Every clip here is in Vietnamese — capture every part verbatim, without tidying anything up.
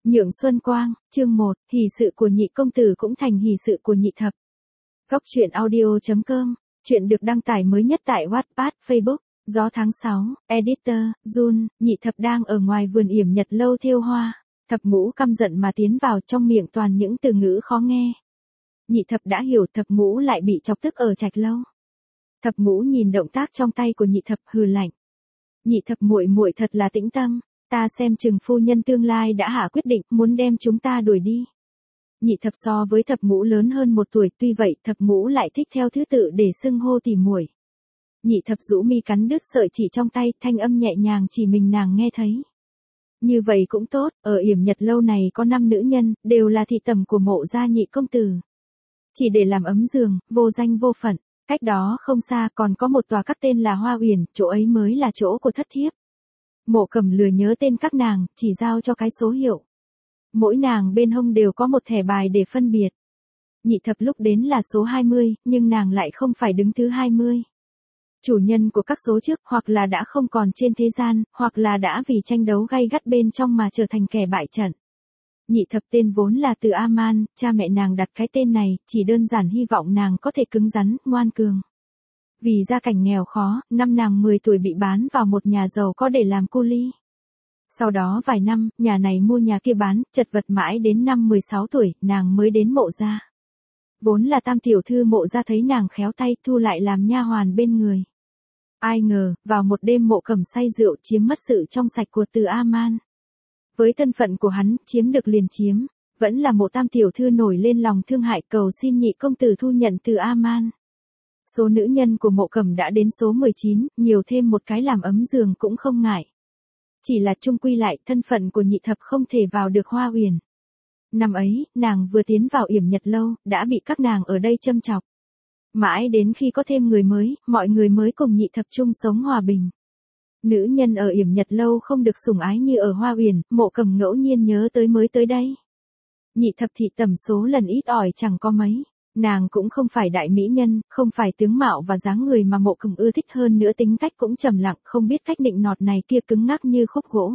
Nhượng Xuân Quang, chương một, hỷ sự của nhị công tử cũng thành hỷ sự của nhị thập. Góc truyện audio chấm com, chuyện được đăng tải mới nhất tại Wattpad, Facebook, gió tháng sáu, Editor, Jun, nhị thập đang ở ngoài vườn yểm nhật lâu thêu hoa. Thập ngũ căm giận mà tiến vào, trong miệng toàn những từ ngữ khó nghe. Nhị thập đã hiểu thập ngũ lại bị chọc tức ở trạch lâu. Thập ngũ nhìn động tác trong tay của nhị thập hừ lạnh. Nhị thập muội muội thật là tĩnh tâm. Ta xem chừng phu nhân tương lai đã hạ quyết định muốn đem chúng ta đuổi đi. Nhị thập so với thập ngũ lớn hơn một tuổi, tuy vậy thập ngũ lại thích theo thứ tự để xưng hô tỉ muội. Nhị thập rũ mi cắn đứt sợi chỉ trong tay, thanh âm nhẹ nhàng chỉ mình nàng nghe thấy. Như vậy cũng tốt, ở yểm nhật lâu này có năm nữ nhân, đều là thị tẩm của mộ gia nhị công tử. Chỉ để làm ấm giường, vô danh vô phận, cách đó không xa còn có một tòa các tên là Hoa Uyển, chỗ ấy mới là chỗ của thất thiếp. Mộ Cầm lười nhớ tên các nàng, chỉ giao cho cái số hiệu. Mỗi nàng bên hông đều có một thẻ bài để phân biệt. Nhị thập lúc đến là số hai mươi, nhưng nàng lại không phải đứng thứ hai mươi. Chủ nhân của các số trước hoặc là đã không còn trên thế gian, hoặc là đã vì tranh đấu gay gắt bên trong mà trở thành kẻ bại trận. Nhị thập tên vốn là từ A-man, cha mẹ nàng đặt cái tên này, chỉ đơn giản hy vọng nàng có thể cứng rắn, ngoan cường. Vì gia cảnh nghèo khó, năm nàng mười tuổi bị bán vào một nhà giàu có để làm cu li. Sau đó vài năm, nhà này mua nhà kia bán, chật vật mãi đến năm mười sáu tuổi, nàng mới đến mộ gia. Vốn là tam tiểu thư mộ gia thấy nàng khéo tay, thu lại làm nha hoàn bên người. Ai ngờ, vào một đêm Mộ Cầm say rượu chiếm mất sự trong sạch của Từ A-man. Với thân phận của hắn, chiếm được liền chiếm, vẫn là Mộ tam tiểu thư nổi lên lòng thương hại, cầu xin nhị công tử thu nhận Từ A-man. Số nữ nhân của Mộ Cầm đã đến số mười chín, nhiều thêm một cái làm ấm giường cũng không ngại. Chỉ là chung quy lại, thân phận của nhị thập không thể vào được Hoa Uyển. Năm ấy, nàng vừa tiến vào yểm nhật lâu, đã bị các nàng ở đây châm chọc. Mãi đến khi có thêm người mới, mọi người mới cùng nhị thập chung sống hòa bình. Nữ nhân ở yểm nhật lâu không được sủng ái như ở Hoa Uyển, Mộ Cầm ngẫu nhiên nhớ tới mới tới đây. Nhị thập thì tầm số lần ít ỏi chẳng có mấy. Nàng cũng không phải đại mỹ nhân, không phải tướng mạo và dáng người mà Mộ Cầm ưa thích, hơn nữa tính cách cũng trầm lặng, không biết cách nịnh nọt này kia, cứng ngắc như khúc gỗ.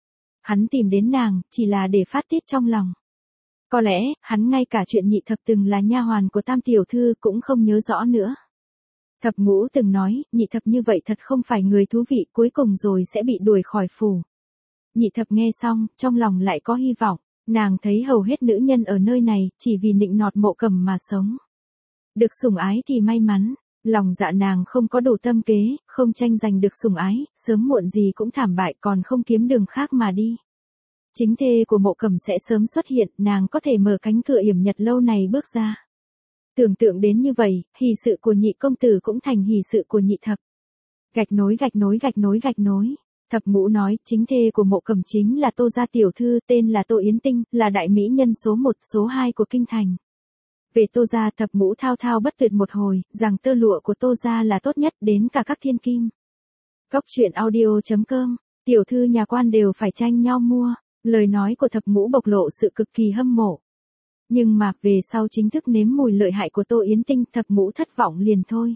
Hắn tìm đến nàng, chỉ là để phát tiết trong lòng. Có lẽ, hắn ngay cả chuyện nhị thập từng là nha hoàn của tam tiểu thư cũng không nhớ rõ nữa. Thập ngũ từng nói, nhị thập như vậy thật không phải người thú vị, cuối cùng rồi sẽ bị đuổi khỏi phủ. Nhị thập nghe xong, trong lòng lại có hy vọng. Nàng thấy hầu hết nữ nhân ở nơi này, chỉ vì nịnh nọt Mộ Cầm mà sống. Được sủng ái thì may mắn, lòng dạ nàng không có đủ tâm kế, không tranh giành được sủng ái, sớm muộn gì cũng thảm bại, còn không kiếm đường khác mà đi. Chính thê của Mộ Cầm sẽ sớm xuất hiện, nàng có thể mở cánh cửa yểm nhật lâu này bước ra. Tưởng tượng đến như vậy, hỷ sự của nhị công tử cũng thành hỷ sự của nhị thập. Gạch nối gạch nối gạch nối gạch nối. Thập ngũ nói, chính thê của Mộ Cầm chính là Tô gia tiểu thư, tên là Tô Yến Tinh, là đại mỹ nhân số một, số hai của kinh thành. Về Tô gia, thập ngũ thao thao bất tuyệt một hồi, rằng tơ lụa của Tô gia là tốt nhất, đến cả các thiên kim. Góc truyện audio chấm com, tiểu thư nhà quan đều phải tranh nhau mua, lời nói của thập ngũ bộc lộ sự cực kỳ hâm mộ. Nhưng mà, về sau chính thức nếm mùi lợi hại của Tô Yến Tinh, thập ngũ thất vọng liền thôi.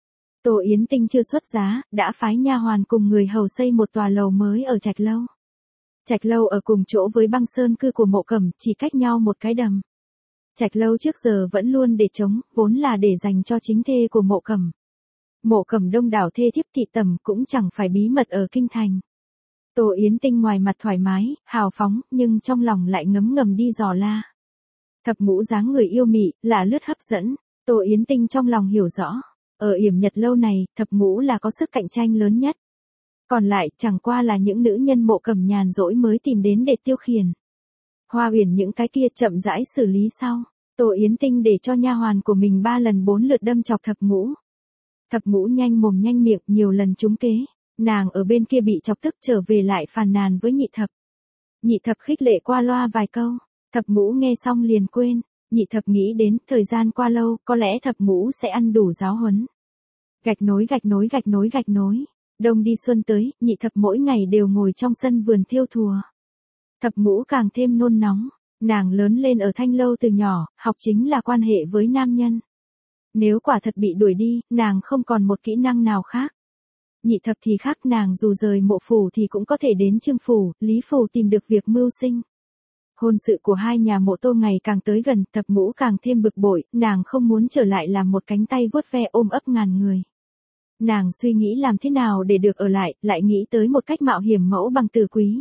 Tô Yến Tinh chưa xuất giá, đã phái nha hoàn cùng người hầu xây một tòa lầu mới ở Trạch Lâu. Trạch Lâu ở cùng chỗ với băng sơn cư của Mộ Cầm, chỉ cách nhau một cái đầm. Trạch Lâu trước giờ vẫn luôn để trống, vốn là để dành cho chính thê của Mộ Cầm. Mộ Cầm đông đảo thê thiếp thị tầm cũng chẳng phải bí mật ở kinh thành. Tô Yến Tinh ngoài mặt thoải mái, hào phóng, nhưng trong lòng lại ngấm ngầm đi dò la. Thập ngũ dáng người yêu mị, là lướt hấp dẫn, Tô Yến Tinh trong lòng hiểu rõ. Ở yểm nhật lâu này, thập ngũ là có sức cạnh tranh lớn nhất. Còn lại, chẳng qua là những nữ nhân Mộ Cầm nhàn rỗi mới tìm đến để tiêu khiển. Hoa Uyển những cái kia chậm rãi xử lý sau. Tô Yến Tinh để cho nha hoàn của mình ba lần bốn lượt đâm chọc thập ngũ. Thập ngũ nhanh mồm nhanh miệng, nhiều lần trúng kế. Nàng ở bên kia bị chọc tức trở về lại phàn nàn với nhị thập. Nhị thập khích lệ qua loa vài câu. Thập ngũ nghe xong liền quên. Nhị thập nghĩ đến, thời gian qua lâu, có lẽ thập ngũ sẽ ăn đủ giáo huấn. Gạch nối gạch nối gạch nối gạch nối. Đông đi xuân tới, nhị thập mỗi ngày đều ngồi trong sân vườn thêu thùa. Thập ngũ càng thêm nôn nóng. Nàng lớn lên ở Thanh Lâu từ nhỏ, học chính là quan hệ với nam nhân. Nếu quả thật bị đuổi đi, nàng không còn một kỹ năng nào khác. Nhị thập thì khác, nàng dù rời Mộ phủ thì cũng có thể đến Trương phủ, Lý phủ tìm được việc mưu sinh. Hôn sự của hai nhà Mộ Tô ngày càng tới gần, Thập Ngũ càng thêm bực bội, nàng không muốn trở lại làm một cánh tay vuốt ve ôm ấp ngàn người. Nàng suy nghĩ làm thế nào để được ở lại, lại nghĩ tới một cách mạo hiểm mẫu bằng từ quý.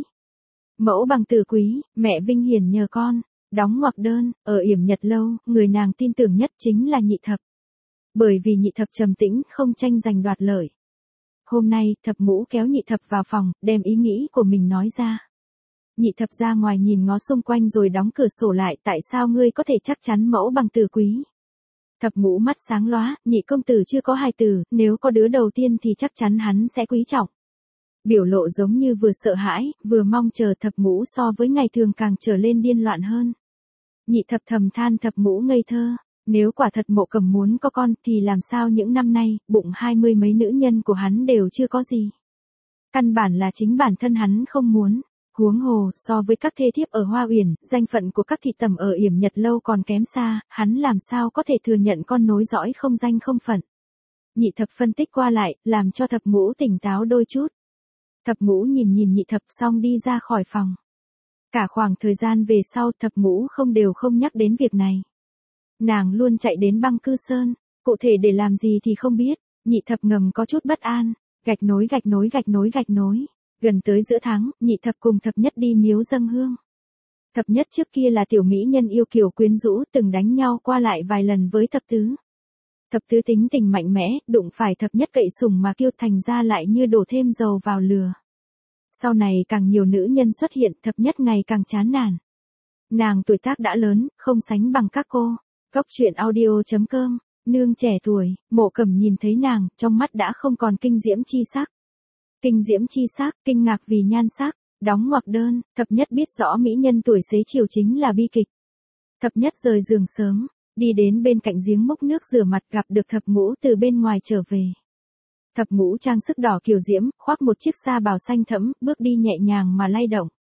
Mẫu bằng từ quý, mẹ Vinh Hiển nhờ con, đóng ngoặc đơn, ở yểm Nhật lâu, người nàng tin tưởng nhất chính là Nhị Thập. Bởi vì Nhị Thập trầm tĩnh, không tranh giành đoạt lợi. Hôm nay, Thập Ngũ kéo Nhị Thập vào phòng, đem ý nghĩ của mình nói ra. Nhị Thập ra ngoài nhìn ngó xung quanh rồi đóng cửa sổ lại, tại sao ngươi có thể chắc chắn mẫu bằng từ quý? Thập Ngũ mắt sáng lóa, nhị công tử chưa có hài tử, nếu có đứa đầu tiên thì chắc chắn hắn sẽ quý trọng. Biểu lộ giống như vừa sợ hãi, vừa mong chờ. Thập Ngũ so với ngày thường càng trở lên điên loạn hơn. Nhị Thập thầm than Thập Ngũ ngây thơ, nếu quả thật Mộ Cầm muốn có con thì làm sao những năm nay, bụng hai mươi mấy nữ nhân của hắn đều chưa có gì. Căn bản là chính bản thân hắn không muốn. Huống hồ, so với các thê thiếp ở Hoa Uyển, danh phận của các thị tẩm ở yểm Nhật lâu còn kém xa, hắn làm sao có thể thừa nhận con nối dõi không danh không phận. Nhị Thập phân tích qua lại, làm cho Thập Ngũ tỉnh táo đôi chút. Thập Ngũ nhìn nhìn Nhị Thập xong đi ra khỏi phòng. Cả khoảng thời gian về sau Thập Ngũ không đều không nhắc đến việc này. Nàng luôn chạy đến Băng Cư Sơn, cụ thể để làm gì thì không biết. Nhị Thập ngầm có chút bất an, gạch nối gạch nối gạch nối gạch nối. Gần tới giữa tháng, Nhị Thập cùng Thập Nhất đi miếu dâng hương. Thập Nhất trước kia là tiểu mỹ nhân yêu kiều quyến rũ, từng đánh nhau qua lại vài lần với Thập Tứ. Thập Tứ tính tình mạnh mẽ, đụng phải Thập Nhất cậy sủng mà kiêu, thành ra lại như đổ thêm dầu vào lửa. Sau này càng nhiều nữ nhân xuất hiện, Thập Nhất ngày càng chán nản. Nàng tuổi tác đã lớn, không sánh bằng các cô. Góc truyện audio chấm com, nương trẻ tuổi, Mộ Cầm nhìn thấy nàng, trong mắt đã không còn kinh diễm chi sắc. Kinh diễm chi sắc, kinh ngạc vì nhan sắc, đóng ngoặc đơn. Thập Nhất biết rõ mỹ nhân tuổi xế chiều chính là bi kịch. Thập Nhất rời giường sớm, đi đến bên cạnh giếng múc nước rửa mặt, gặp được Thập Ngũ từ bên ngoài trở về. Thập Ngũ trang sức đỏ kiều diễm, khoác một chiếc sa bào xanh thẫm, bước đi nhẹ nhàng mà lay động.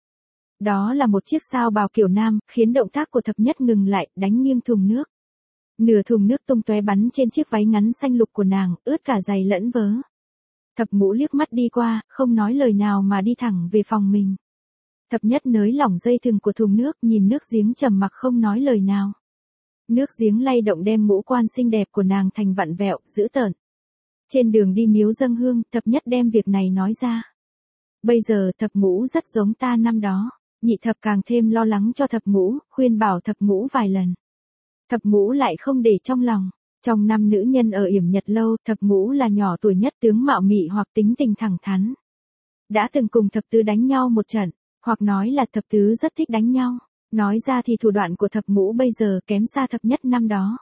Đó là một chiếc sao bào kiểu nam, khiến động tác của Thập Nhất ngừng lại, đánh nghiêng thùng nước. Nửa thùng nước tung tóe bắn trên chiếc váy ngắn xanh lục của nàng, ướt cả giày lẫn vớ. Thập Ngũ liếc mắt đi qua, không nói lời nào mà đi thẳng về phòng mình. Thập Nhất nới lỏng dây thừng của thùng nước, nhìn nước giếng trầm mặc không nói lời nào. Nước giếng lay động đem ngũ quan xinh đẹp của nàng thành vặn vẹo, dữ tợn. Trên đường đi miếu dâng hương, Thập Nhất đem việc này nói ra. Bây giờ Thập Ngũ rất giống ta năm đó. Nhị Thập càng thêm lo lắng cho Thập Ngũ, khuyên bảo Thập Ngũ vài lần. Thập Ngũ lại không để trong lòng. Trong năm nữ nhân ở yểm Nhật lâu, Thập Ngũ là nhỏ tuổi nhất, tướng mạo mị hoặc tính tình thẳng thắn. Đã từng cùng Thập Tứ đánh nhau một trận, hoặc nói là Thập Tứ rất thích đánh nhau. Nói ra thì thủ đoạn của Thập Ngũ bây giờ kém xa Thập Nhất năm đó.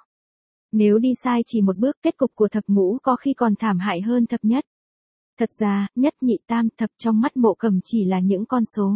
Nếu đi sai chỉ một bước, kết cục của Thập Ngũ có khi còn thảm hại hơn Thập Nhất. Thật ra, Nhất Nhị Tam Thập trong mắt Mộ Cầm chỉ là những con số.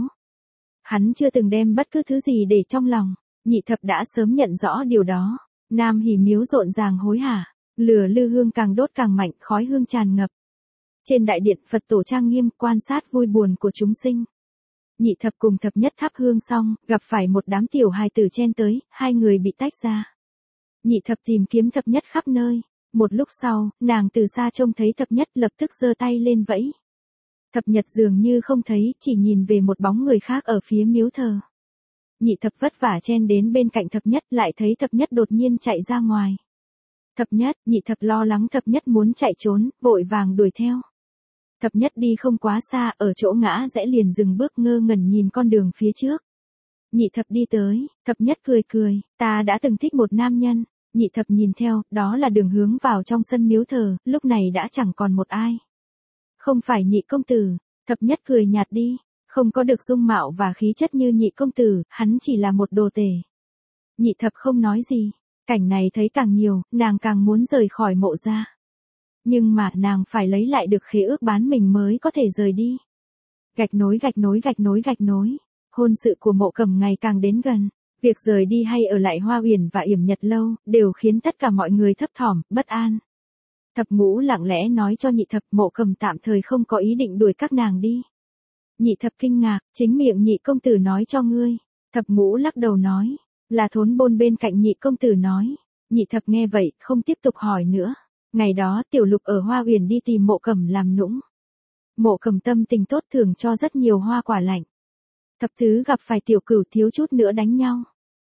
Hắn chưa từng đem bất cứ thứ gì để trong lòng. Nhị Thập đã sớm nhận rõ điều đó. Nam hỉ miếu rộn ràng hối hả, lửa lư hương càng đốt càng mạnh, khói hương tràn ngập. Trên đại điện Phật tổ trang nghiêm, quan sát vui buồn của chúng sinh. Nhị Thập cùng Thập Nhất thắp hương xong, gặp phải một đám tiểu hài tử chen tới, hai người bị tách ra. Nhị Thập tìm kiếm Thập Nhất khắp nơi. Một lúc sau, nàng từ xa trông thấy Thập Nhất, lập tức giơ tay lên vẫy. Thập Nhất dường như không thấy, chỉ nhìn về một bóng người khác ở phía miếu thờ. Nhị Thập vất vả chen đến bên cạnh Thập Nhất, lại thấy Thập Nhất đột nhiên chạy ra ngoài. Thập Nhất, Nhị Thập lo lắng Thập Nhất muốn chạy trốn, vội vàng đuổi theo. Thập Nhất đi không quá xa, ở chỗ ngã rẽ liền dừng bước ngơ ngẩn nhìn con đường phía trước. Nhị Thập đi tới, Thập Nhất cười cười, ta đã từng thích một nam nhân. Nhị Thập nhìn theo, đó là đường hướng vào trong sân miếu thờ, lúc này đã chẳng còn một ai. Không phải Nhị công tử. Thập Nhất cười nhạt đi. Không có được dung mạo và khí chất như Nhị công tử, hắn chỉ là một đồ tể. Nhị Thập không nói gì. Cảnh này thấy càng nhiều, nàng càng muốn rời khỏi Mộ gia. Nhưng mà nàng phải lấy lại được khế ước bán mình mới có thể rời đi. Gạch nối gạch nối gạch nối gạch nối. Hôn sự của Mộ Cầm ngày càng đến gần. Việc rời đi hay ở lại Hoa Uyển và yểm Nhật lâu, đều khiến tất cả mọi người thấp thỏm, bất an. Thập Ngũ lặng lẽ nói cho Nhị Thập, Mộ Cầm tạm thời không có ý định đuổi các nàng đi. Nhị Thập kinh ngạc, chính miệng Nhị công tử nói cho ngươi. Thập Ngũ lắc đầu nói, là thốn bôn bên cạnh Nhị công tử nói. Nhị Thập nghe vậy, không tiếp tục hỏi nữa. Ngày đó Tiểu Lục ở Hoa Uyển đi tìm Mộ Cầm làm nũng. Mộ Cầm tâm tình tốt, thường cho rất nhiều hoa quả lạnh. Thập tứ gặp phải tiểu cửu thiếu chút nữa đánh nhau.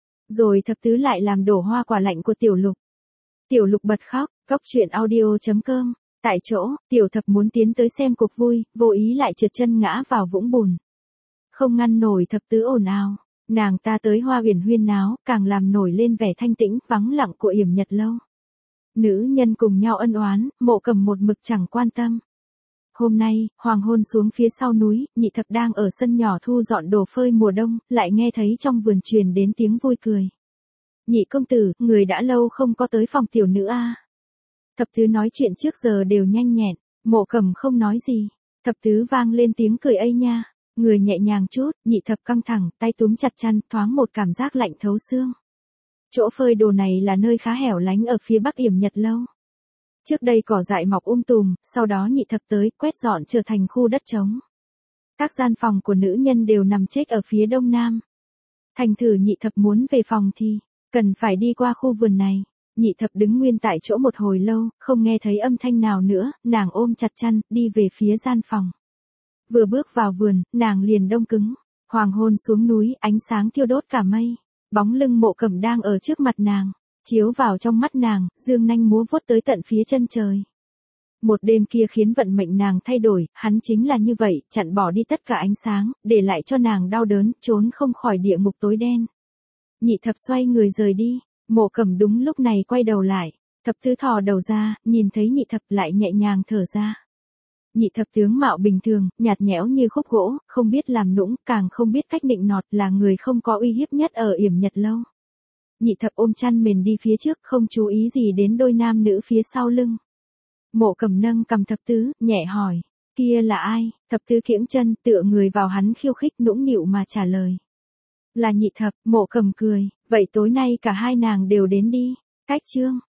Rồi thập tứ lại làm đổ hoa quả lạnh của tiểu lục. Tiểu lục bật khóc, góc truyện audio chấm com. Tại chỗ, tiểu thập muốn tiến tới xem cuộc vui, vô ý lại trượt chân ngã vào vũng bùn. Không ngăn nổi thập tứ ồn ào, nàng ta tới hoa huyền huyên náo, càng làm nổi lên vẻ thanh tĩnh, vắng lặng của yểm nhật lâu. Nữ nhân cùng nhau ân oán, Mộ Cầm một mực chẳng quan tâm. Hôm nay, hoàng hôn xuống phía sau núi, nhị thập đang ở sân nhỏ thu dọn đồ phơi mùa đông, lại nghe thấy trong vườn truyền đến tiếng vui cười. Nhị công tử, người đã lâu không có tới phòng tiểu nữ a. Thập tứ nói chuyện trước giờ đều nhanh nhẹn, Mộ Cầm không nói gì. Thập tứ vang lên tiếng cười ây nha, người nhẹ nhàng chút, nhị thập căng thẳng, tay túm chặt chăn, thoáng một cảm giác lạnh thấu xương. Chỗ phơi đồ này là nơi khá hẻo lánh ở phía bắc yểm nhật lâu. Trước đây cỏ dại mọc um tùm, sau đó nhị thập tới, quét dọn trở thành khu đất trống. Các gian phòng của nữ nhân đều nằm chết ở phía đông nam. Thành thử nhị thập muốn về phòng thì, cần phải đi qua khu vườn này. Nhị thập đứng nguyên tại chỗ một hồi lâu, không nghe thấy âm thanh nào nữa, nàng ôm chặt chăn, đi về phía gian phòng. Vừa bước vào vườn, nàng liền đông cứng. Hoàng hôn xuống núi, ánh sáng thiêu đốt cả mây. Bóng lưng Mộ Cầm đang ở trước mặt nàng, chiếu vào trong mắt nàng, dương nanh múa vuốt tới tận phía chân trời. Một đêm kia khiến vận mệnh nàng thay đổi, hắn chính là như vậy, chặn bỏ đi tất cả ánh sáng, để lại cho nàng đau đớn, trốn không khỏi địa ngục tối đen. Nhị thập xoay người rời đi, Mộ Cầm đúng lúc này quay đầu lại, thập tứ thò đầu ra, nhìn thấy nhị thập lại nhẹ nhàng thở ra. Nhị thập tướng mạo bình thường, nhạt nhẽo như khúc gỗ, không biết làm nũng, càng không biết cách nịnh nọt, là người không có uy hiếp nhất ở yểm nhật lâu. Nhị thập ôm chăn mền đi phía trước, không chú ý gì đến đôi nam nữ phía sau lưng. Mộ Cầm nâng cầm thập tứ, nhẹ hỏi, kia là ai? Thập tứ kiễng chân, tựa người vào hắn khiêu khích nũng nịu mà trả lời. Là nhị thập. Mộ Cầm cười, vậy tối nay cả hai nàng đều đến đi. Cách chương.